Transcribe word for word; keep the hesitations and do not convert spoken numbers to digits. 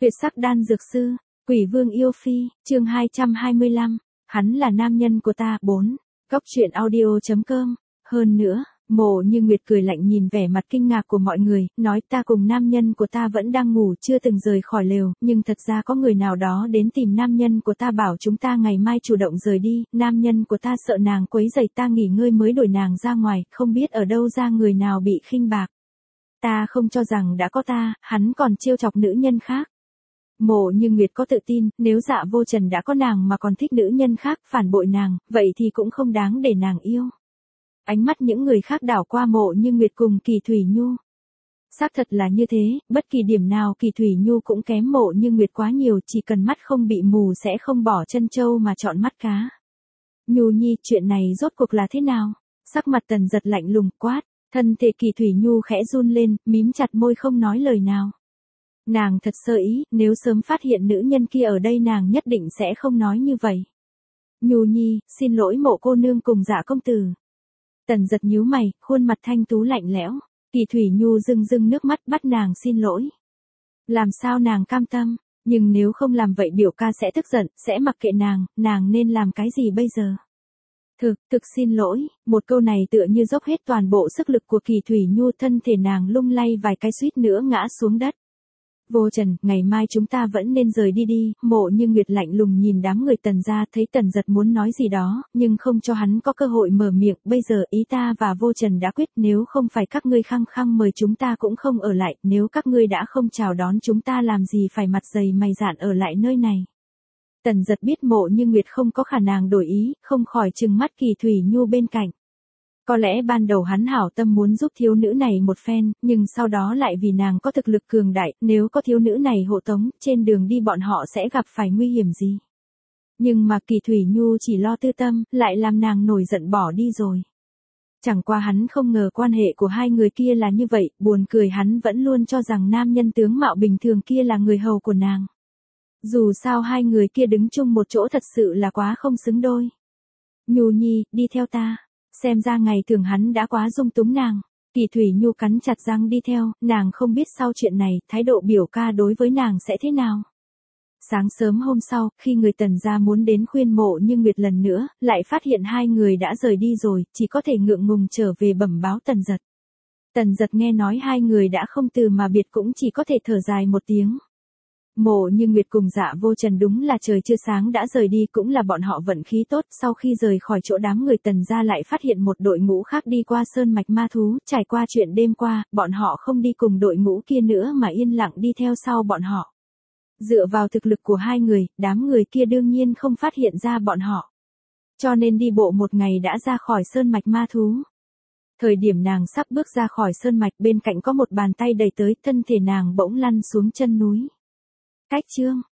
Tuyệt sắc đan dược sư, Quỷ Vương yêu phi, chương hai trăm hai mươi lăm, hắn là nam nhân của ta. bốn. Góc truyện audio chấm com. Hơn nữa, Mộ Như Nguyệt cười lạnh nhìn vẻ mặt kinh ngạc của mọi người, nói ta cùng nam nhân của ta vẫn đang ngủ chưa từng rời khỏi lều, nhưng thật ra có người nào đó đến tìm nam nhân của ta bảo chúng ta ngày mai chủ động rời đi, nam nhân của ta sợ nàng quấy rầy ta nghỉ ngơi mới đuổi nàng ra ngoài, không biết ở đâu ra người nào bị khinh bạc. Ta không cho rằng đã có ta, hắn còn trêu chọc nữ nhân khác. Mộ Như Nguyệt có tự tin, nếu Dạ Vô Trần đã có nàng mà còn thích nữ nhân khác, phản bội nàng, vậy thì cũng không đáng để nàng yêu. Ánh mắt những người khác đảo qua Mộ Như Nguyệt cùng Kỳ Thủy Nhu. Xác thật là như thế, bất kỳ điểm nào Kỳ Thủy Nhu cũng kém Mộ Như Nguyệt quá nhiều, chỉ cần mắt không bị mù sẽ không bỏ chân trâu mà chọn mắt cá. Nhu Nhi, chuyện này rốt cuộc là thế nào? Sắc mặt Tần Giật lạnh lùng quát, thân thể Kỳ Thủy Nhu khẽ run lên, mím chặt môi không nói lời nào. Nàng thật sơ ý, nếu sớm phát hiện nữ nhân kia ở đây nàng nhất định sẽ không nói như vậy. Nhu Nhi, xin lỗi Mộ cô nương cùng Dạ công tử. Tần Giật nhíu mày, khuôn mặt thanh tú lạnh lẽo. Kỳ Thủy Nhu rưng rưng nước mắt bắt nàng xin lỗi. Làm sao nàng cam tâm, nhưng nếu không làm vậy biểu ca sẽ tức giận, sẽ mặc kệ nàng, nàng nên làm cái gì bây giờ? Thực, thực xin lỗi, một câu này tựa như dốc hết toàn bộ sức lực của Kỳ Thủy Nhu, thân thể nàng lung lay vài cái suýt nữa ngã xuống đất. Vô Trần, ngày mai chúng ta vẫn nên rời đi đi. Mộ Như Nguyệt lạnh lùng nhìn đám người Tần gia, thấy Tần Giật muốn nói gì đó, nhưng không cho hắn có cơ hội mở miệng. Bây giờ ý ta và Vô Trần đã quyết, nếu không phải các ngươi khăng khăng mời chúng ta cũng không ở lại, nếu các ngươi đã không chào đón chúng ta làm gì phải mặt dày mày dạn ở lại nơi này. Tần Giật biết Mộ Như Nguyệt không có khả năng đổi ý, không khỏi trừng mắt Kỳ Thủy Nhu bên cạnh. Có lẽ ban đầu hắn hảo tâm muốn giúp thiếu nữ này một phen, nhưng sau đó lại vì nàng có thực lực cường đại, nếu có thiếu nữ này hộ tống, trên đường đi bọn họ sẽ gặp phải nguy hiểm gì. Nhưng mà Kỳ Thủy Nhu chỉ lo tư tâm, lại làm nàng nổi giận bỏ đi rồi. Chẳng qua hắn không ngờ quan hệ của hai người kia là như vậy, buồn cười hắn vẫn luôn cho rằng nam nhân tướng mạo bình thường kia là người hầu của nàng. Dù sao hai người kia đứng chung một chỗ thật sự là quá không xứng đôi. Nhu Nhi, đi theo ta. Xem ra ngày thường hắn đã quá dung túng nàng. Kỳ Thủy Nhu cắn chặt răng đi theo, nàng không biết sau chuyện này, thái độ biểu ca đối với nàng sẽ thế nào. Sáng sớm hôm sau, khi người Tần gia muốn đến khuyên Mộ Như Nguyệt lần nữa, lại phát hiện hai người đã rời đi rồi, chỉ có thể ngượng ngùng trở về bẩm báo Tần Giật. Tần Giật nghe nói hai người đã không từ mà biệt cũng chỉ có thể thở dài một tiếng. Mộ Như Nguyệt cùng Dạ Vô Trần đúng là trời chưa sáng đã rời đi, cũng là bọn họ vận khí tốt, sau khi rời khỏi chỗ đám người Tần gia lại phát hiện một đội ngũ khác đi qua sơn mạch ma thú, trải qua chuyện đêm qua, bọn họ không đi cùng đội ngũ kia nữa mà yên lặng đi theo sau bọn họ. Dựa vào thực lực của hai người, đám người kia đương nhiên không phát hiện ra bọn họ. Cho nên đi bộ một ngày đã ra khỏi sơn mạch ma thú. Thời điểm nàng sắp bước ra khỏi sơn mạch, bên cạnh có một bàn tay đẩy tới, thân thể nàng bỗng lăn xuống chân núi. Cách chương